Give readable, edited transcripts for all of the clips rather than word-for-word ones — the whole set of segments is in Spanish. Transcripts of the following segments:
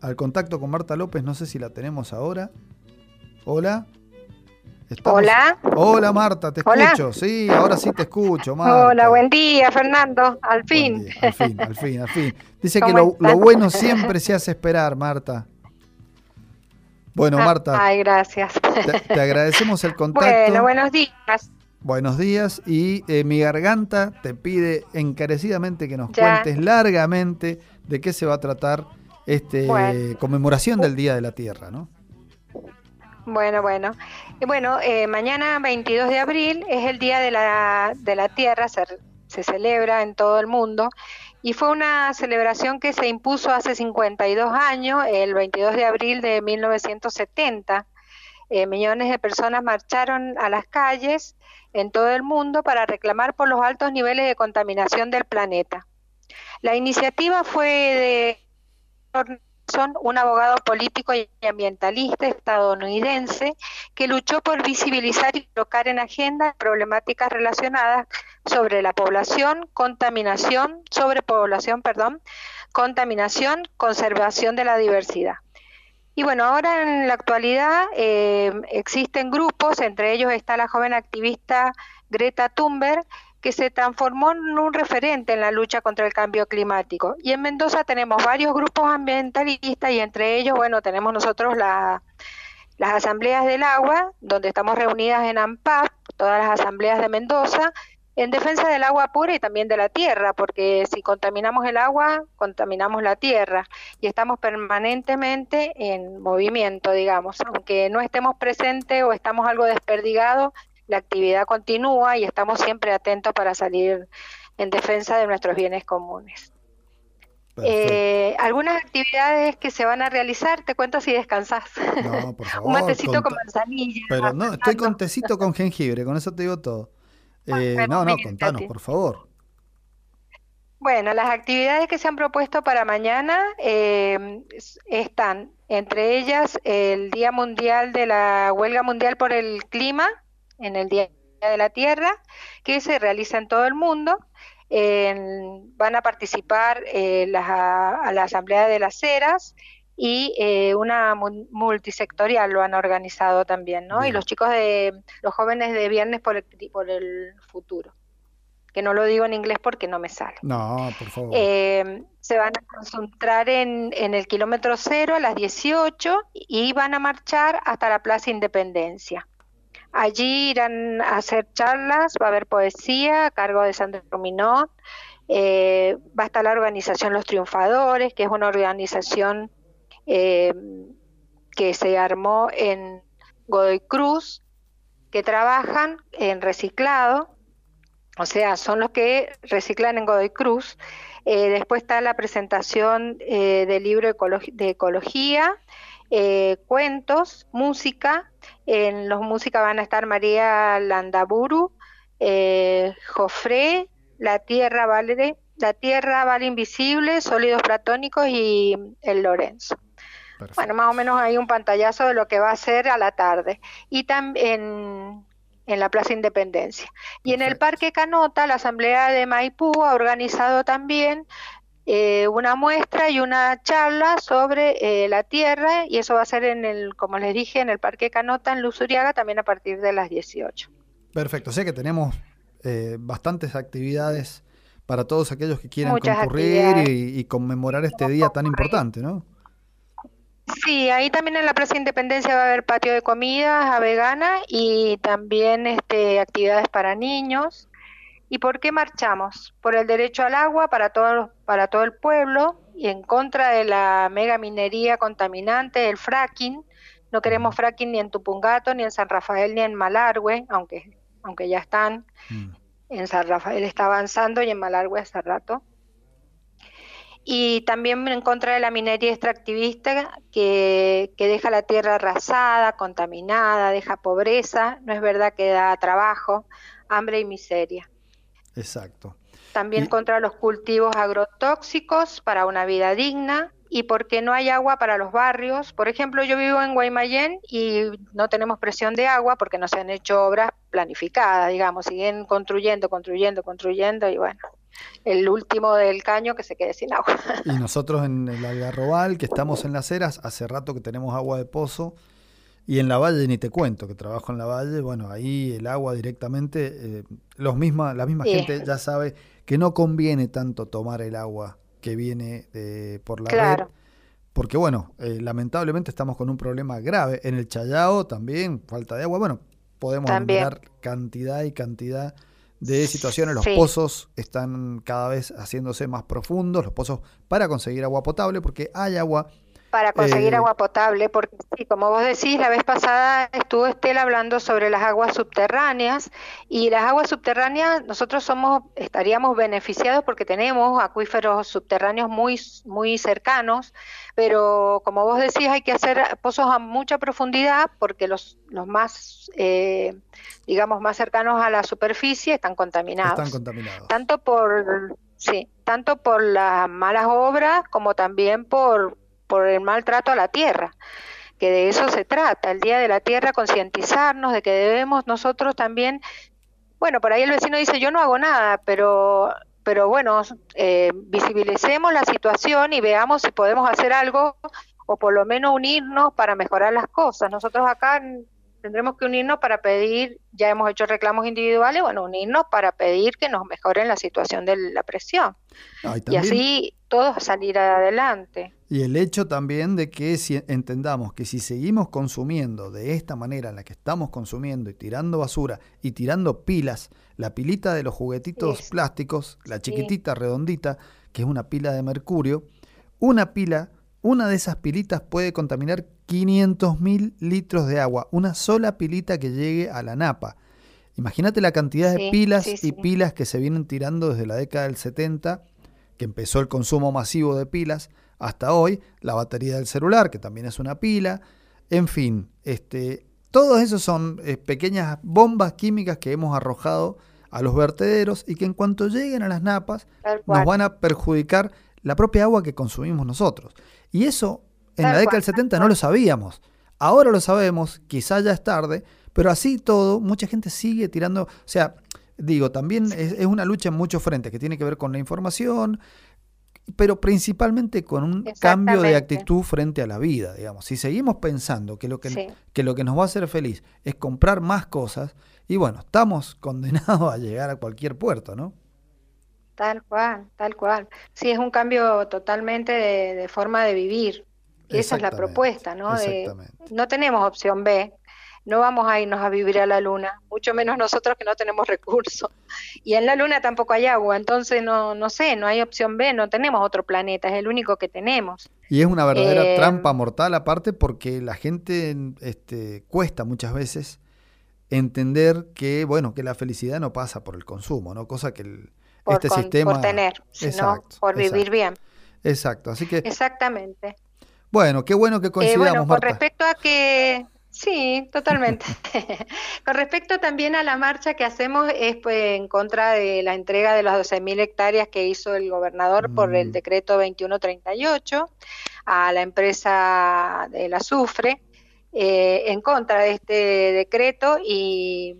al contacto con Marta López, no sé si la tenemos ahora. Hola. ¿Estamos? Hola. Hola Marta, te Hola. escucho. Sí, ahora sí te escucho, Hola, Marta. buen día, Fernando. Al Buen fin. día, al fin, al fin, al fin. Dice que ¿Cómo lo están? bueno siempre se hace esperar, Marta. Bueno, Marta, Ay, gracias. te agradecemos el Bueno, contacto. buenos días. Buenos días y mi garganta te pide encarecidamente que nos Ya, cuentes largamente de qué se va a tratar bueno, conmemoración del Día de la Tierra, ¿no? bueno. Y bueno, mañana 22 de abril es el Día de la Tierra, se celebra en todo el mundo y fue una celebración que se impuso hace 52 años, el 22 de abril de 1970. Millones de personas marcharon a las calles en todo el mundo para reclamar por los altos niveles de contaminación del planeta. La iniciativa fue de un abogado político y ambientalista estadounidense que luchó por visibilizar y colocar en agenda problemáticas relacionadas sobre la sobrepoblación, contaminación, conservación de la diversidad. Y bueno, ahora en la actualidad existen grupos, entre ellos está la joven activista Greta Thunberg, que se transformó en un referente en la lucha contra el cambio climático. Y en Mendoza tenemos varios grupos ambientalistas y entre ellos, bueno, tenemos nosotros las asambleas del agua, donde estamos reunidas en ANPAP, todas las asambleas de Mendoza, en defensa del agua pura y también de la tierra, porque si contaminamos el agua, contaminamos la tierra, y estamos permanentemente en movimiento, digamos, aunque no estemos presentes o estamos algo desperdigados, la actividad continúa y estamos siempre atentos para salir en defensa de nuestros bienes comunes. Perfecto. Algunas actividades que se van a realizar, te cuento si descansás. No, por Un favor, matecito con manzanilla, pero no, estoy con Fernando. tecito con jengibre, con eso te digo todo. Bueno, No, contanos, fíjate. por favor. Bueno, las actividades que se han propuesto para mañana están, entre ellas, el Día Mundial de la Huelga Mundial por el Clima, en el Día de la Tierra, que se realiza en todo el mundo. Van a participar a la Asamblea de las Heras y una multisectorial lo han organizado también, ¿no? Y Bien. los jóvenes de Viernes por el Futuro, que no lo digo en inglés porque no me sale. No, por favor. Se van a concentrar en el kilómetro cero a las 18 y van a marchar hasta la Plaza Independencia. Allí irán a hacer charlas, va a haber poesía a cargo de Sandro Minot, va a estar la organización Los Triunfadores, que es una organización eh, que se armó en Godoy Cruz, que trabajan en reciclado, o sea, son los que reciclan en Godoy Cruz. Después está la presentación del libro de ecología, cuentos, música. En los música van a estar María Landaburu, Jofré, La Tierra vale invisible, Sólidos Platónicos y el Lorenzo. Bueno, más o Perfecto. menos hay un pantallazo de lo que va a ser a la tarde. Y también en la Plaza Independencia. Y en el Perfecto. Parque Canota, la Asamblea de Maipú ha organizado también una muestra y una charla sobre la tierra, y eso va a ser como les dije, en el Parque Canota, en Luzuriaga, también a partir de las 18. Perfecto. Sé que tenemos bastantes actividades para todos aquellos que quieran Muchas concurrir actividades. y conmemorar este día tan importante, ¿no? Sí, ahí también en la Plaza Independencia va a haber patio de comidas a vegana y también actividades para niños. ¿Y por qué marchamos? Por el derecho al agua para todo el pueblo y en contra de la mega minería contaminante, el fracking. No queremos fracking ni en Tupungato, ni en San Rafael, ni en Malargüe, aunque ya están. Mm. En San Rafael está avanzando y en Malargüe hace rato. Y también en contra de la minería extractivista que deja la tierra arrasada, contaminada, deja pobreza, no es verdad que da trabajo, hambre y miseria. Exacto. También Y contra los cultivos agrotóxicos para una vida digna y porque no hay agua para los barrios. Por ejemplo, yo vivo en Guaymallén y no tenemos presión de agua porque no se han hecho obras planificadas, digamos, siguen construyendo y bueno. el último del caño que se quede sin agua. Y nosotros en el Algarrobal, que estamos en Las Heras, hace rato que tenemos agua de pozo. Y en la Valle ni te cuento, que trabajo en la Valle, bueno, ahí el agua directamente, la misma Sí, gente ya sabe que no conviene tanto tomar el agua que viene por la red, claro, porque bueno, lamentablemente estamos con un problema grave. En el Challao también, falta de agua. Bueno, podemos también. enumerar cantidad y cantidad de situaciones. Los Sí. pozos están cada vez haciéndose más profundos, los pozos para conseguir agua potable, porque hay agua. Para conseguir eh, agua potable, porque sí, como vos decís, la vez pasada estuvo Estela hablando sobre las aguas subterráneas y las aguas subterráneas nosotros estaríamos beneficiados porque tenemos acuíferos subterráneos muy cercanos, pero como vos decís hay que hacer pozos a mucha profundidad porque los más, digamos, más cercanos a la superficie están Están contaminados, contaminados. tanto por, sí, tanto por las malas obras como también por el maltrato a la tierra, que de eso se trata, el Día de la Tierra, concientizarnos de que debemos nosotros también, bueno, por ahí el vecino dice, yo no hago nada, pero bueno, visibilicemos la situación y veamos si podemos hacer algo o por lo menos unirnos para mejorar las cosas. Nosotros acá tendremos que unirnos para pedir, ya hemos hecho reclamos individuales, bueno, unirnos para pedir que nos mejoren la situación de la presión No, y y también, así todos salir adelante. y el hecho también de que si entendamos que si seguimos consumiendo de esta manera en la que estamos consumiendo y tirando basura y tirando pilas, la pilita de los juguetitos Es, plásticos, la sí, chiquitita redondita, que es una pila de mercurio, una pila, una de esas pilitas puede contaminar 500.000 litros de agua, una sola pilita que llegue a la napa. Imagínate la cantidad de sí, pilas sí, y sí, pilas que se vienen tirando desde la década del 70, que empezó el consumo masivo de pilas, hasta hoy, la batería del celular, que también es una pila, en fin, todos esos son pequeñas bombas químicas que hemos arrojado a los vertederos y que en cuanto lleguen a las napas tal nos cual, van a perjudicar la propia agua que consumimos nosotros. Y eso en la década del tal 70 no cual, lo sabíamos. Ahora lo sabemos, quizá ya es tarde, pero así todo, mucha gente sigue tirando, o sea, digo, también es una lucha en muchos frentes que tiene que ver con la información, pero principalmente con un cambio de exactamente, actitud frente a la vida, digamos. Si seguimos pensando sí, que lo que nos va a hacer feliz es comprar más cosas, y bueno, estamos condenados a llegar a cualquier puerto, ¿no? tal cual, tal cual. Sí, es un cambio totalmente de forma de vivir. Esa es la Exactamente, propuesta, ¿no? exactamente. No tenemos opción B, no vamos a irnos a vivir a la luna, mucho menos nosotros que no tenemos recursos. Y en la luna tampoco hay agua, entonces no sé, no hay opción B, no tenemos otro planeta, es el único que tenemos. Y es una verdadera Eh, trampa mortal aparte porque la gente cuesta muchas veces entender que, bueno, que la felicidad no pasa por el consumo, ¿no? Cosa que este por sistema... tener, sino Exacto, por vivir exacto, bien. exacto. Así que, Exactamente. bueno, qué bueno que Bueno, coincidamos, con Marta. respecto a que, sí, totalmente. Con respecto también a la marcha que hacemos es pues, en contra de la entrega de las 12.000 hectáreas que hizo el gobernador por el Mm, decreto 2138 a la empresa del azufre, en contra de este decreto y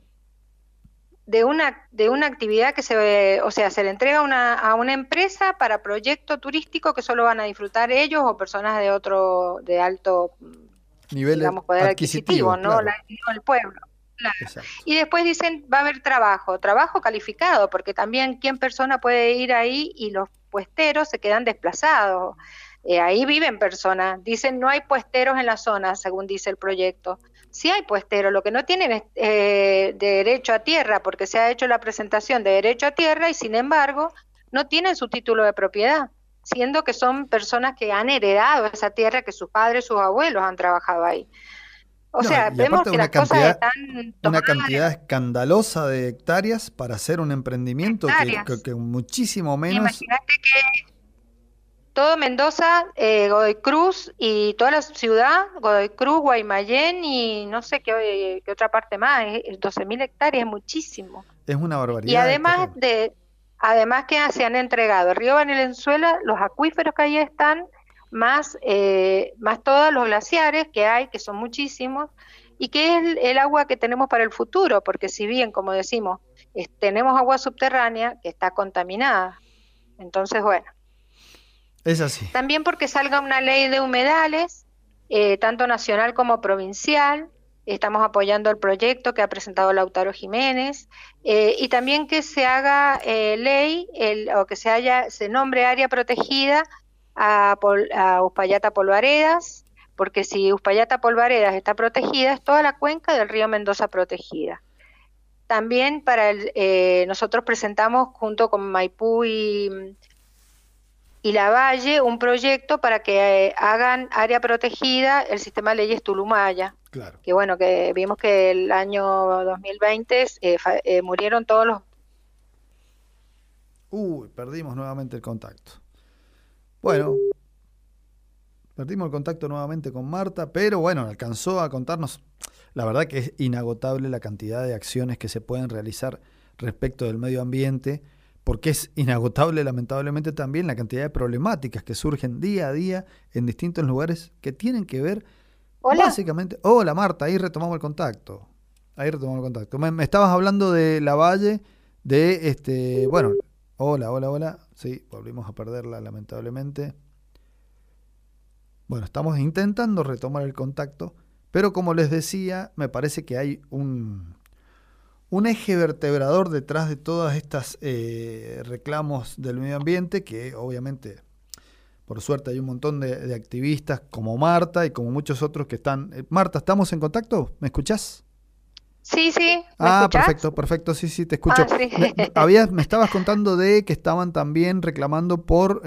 de una actividad que o sea, se le entrega a una empresa para proyecto turístico que solo van a disfrutar ellos o personas de alto, nivel digamos, poder adquisitivo, adquisitivo, no, claro. no el pueblo. Claro. Exacto. Y después dicen, va a haber trabajo calificado, porque también quién persona puede ir ahí y los puesteros se quedan desplazados. Ahí viven personas. Dicen, no hay puesteros en la zona, según dice el proyecto. Sí hay puesteros, lo que no tienen es derecho a tierra, porque se ha hecho la presentación de derecho a tierra y sin embargo no tienen su título de propiedad, siendo que son personas que han heredado esa tierra, que sus padres, sus abuelos han trabajado ahí. O No, sea, y vemos aparte que las cosas están una tomadas cantidad escandalosa de hectáreas para hacer un en emprendimiento hectáreas. que muchísimo menos. Imagínate que todo Mendoza, Godoy Cruz y toda la ciudad, Godoy Cruz, Guaymallén y no sé qué otra parte más, 12.000 hectáreas es muchísimo. Es una Y barbaridad, es terrible. además que se han entregado Río Valenzuela, los acuíferos que ahí están, más todos los glaciares que hay, que son muchísimos, y que es el agua que tenemos para el futuro, porque si bien, como decimos, tenemos agua subterránea que está contaminada. Entonces, bueno. Es así. También porque salga una ley de humedales, tanto nacional como provincial. Estamos apoyando el proyecto que ha presentado Lautaro Jiménez, y también que se haga ley, o que se nombre área protegida a Uspallata Polvaredas, porque si Uspallata Polvaredas está protegida, es toda la cuenca del río Mendoza protegida. También nosotros presentamos junto con Maipú y Lavalle un proyecto para que hagan área protegida el sistema de leyes Tulumaya. Claro. Que bueno, que vimos que el año 2020 murieron todos los... Perdimos nuevamente el contacto. Bueno, perdimos el contacto nuevamente con Marta, pero bueno, alcanzó a contarnos. La verdad que es inagotable la cantidad de acciones que se pueden realizar respecto del medio ambiente, porque es inagotable lamentablemente también la cantidad de problemáticas que surgen día a día en distintos lugares que tienen que ver básicamente... Hola Marta, ahí retomamos el contacto. Me estabas hablando de Lavalle, bueno, hola. Sí, volvimos a perderla lamentablemente. Bueno, estamos intentando retomar el contacto, pero como les decía, me parece que hay un eje vertebrador detrás de todas estas reclamos del medio ambiente, que obviamente, por suerte, hay un montón de activistas como Marta y como muchos otros que están... Marta, ¿estamos en contacto? ¿Me escuchás? Sí, ¿me escuchás? Perfecto, sí, te escucho. Sí. Me estabas contando de que estaban también reclamando por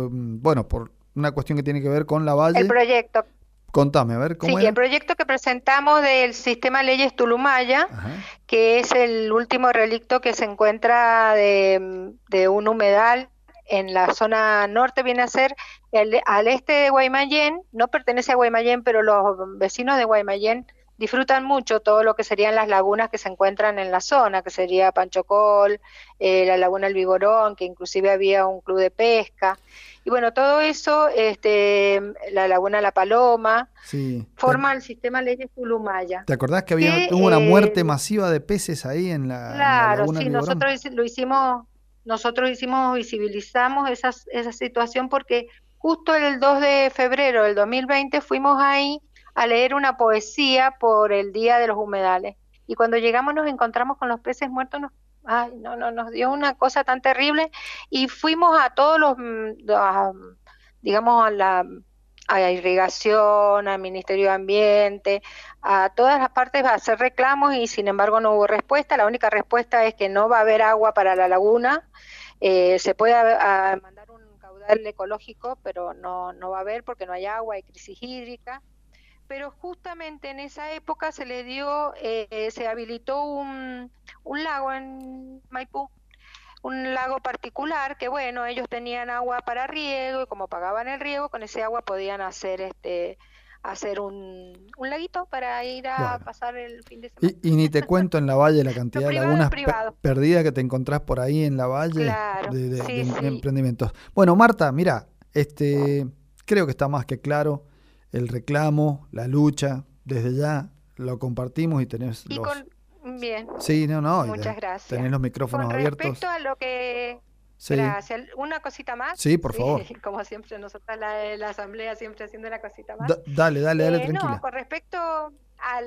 una cuestión que tiene que ver con Lavalle. El proyecto. Contame, a ver, ¿cómo era? Sí, el proyecto que presentamos del sistema leyes Tulumaya, que es el último relicto que se encuentra de un humedal en la zona norte, viene a ser al este de Guaymallén, no pertenece a Guaymallén, pero los vecinos de Guaymallén disfrutan mucho todo lo que serían las lagunas que se encuentran en la zona, que sería Panchocol, la laguna El Vigorón, que inclusive había un club de pesca. Y bueno, todo eso, la laguna La Paloma, forma el sistema leyes Tulumaya. ¿Te acordás que hubo una muerte masiva de peces ahí en la laguna sí, El Vigorón? nosotros visibilizamos esa situación porque justo el 2 de febrero del 2020 fuimos ahí a leer una poesía por el Día de los Humedales. Y cuando llegamos nos encontramos con los peces muertos, nos dio una cosa tan terrible, y fuimos a todos digamos, a irrigación, al Ministerio de Ambiente, a todas las partes a hacer reclamos, y sin embargo no hubo respuesta. La única respuesta es que no va a haber agua para la laguna. Se puede mandar un caudal ecológico, pero no va a haber porque no hay agua, hay crisis hídrica. Pero justamente en esa época se habilitó un lago en Maipú, un lago particular que, bueno, ellos tenían agua para riego, y como pagaban el riego, con ese agua podían hacer un laguito para ir a pasar el fin de semana. Y ni te cuento en Lavalle la cantidad de lagunas perdidas que te encontrás por ahí en Lavalle, de emprendimientos. Bueno, Marta, mira, creo que está más que claro el reclamo, la lucha. Desde ya lo compartimos y tenés Bien. Sí, Muchas gracias. Tenés los micrófonos abiertos. Con respecto a lo que... Sí. Gracias. ¿Una cosita más? Sí, por favor. Como siempre, nosotras la asamblea siempre haciendo una cosita más. Dale, tranquila. No, con respecto a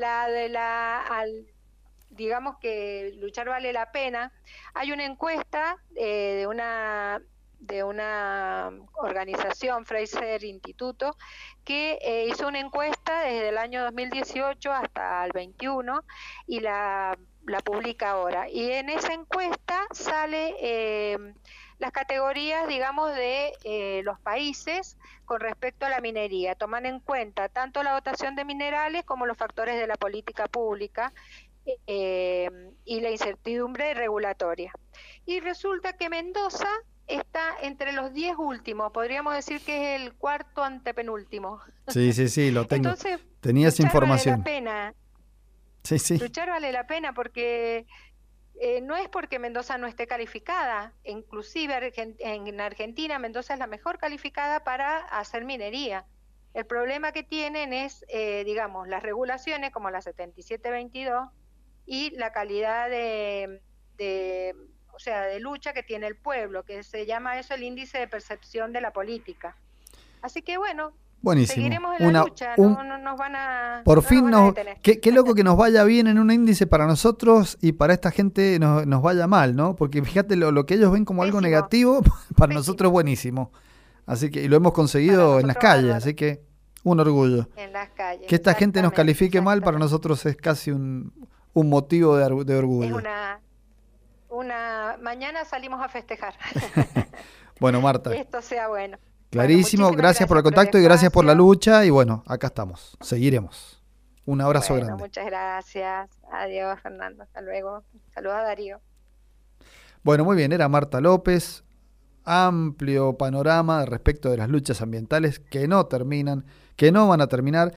digamos que luchar vale la pena, hay una encuesta de una organización, Fraser Instituto, que hizo una encuesta desde el año 2018 hasta el 21 y la publica ahora. Y en esa encuesta sale las categorías, digamos, de los países con respecto a la minería. Toman en cuenta tanto la dotación de minerales como los factores de la política pública y la incertidumbre regulatoria. Y resulta que Mendoza está entre los 10 últimos, podríamos decir que es el cuarto antepenúltimo. Sí, lo tengo. Entonces, tenías información. Vale la pena. Sí. Luchar vale la pena porque no es porque Mendoza no esté calificada, inclusive en Argentina Mendoza es la mejor calificada para hacer minería. El problema que tienen es, digamos, las regulaciones como la 7722 y la calidad de o sea, de lucha que tiene el pueblo, que se llama eso el índice de percepción de la política. Así que bueno, buenísimo. seguiremos en la lucha, no nos van a, por no fin nos van a detener. Qué loco que nos vaya bien en un índice para nosotros y para esta gente nos vaya mal, ¿no? Porque fíjate, lo que ellos ven como algo negativo, para nosotros es buenísimo. Así que, y lo hemos conseguido en las calles, así que un orgullo. En las calles. Que esta gente nos califique mal para nosotros es casi un motivo de orgullo. Es mañana salimos a festejar. Bueno, Marta. Que esto sea bueno. Clarísimo, bueno, gracias por el contacto y gracias por la lucha y bueno, acá estamos, seguiremos. Un abrazo grande. Muchas gracias, adiós Fernando, hasta luego, saludos a Darío. Bueno, muy bien, era Marta López, amplio panorama respecto de las luchas ambientales que no terminan, que no van a terminar.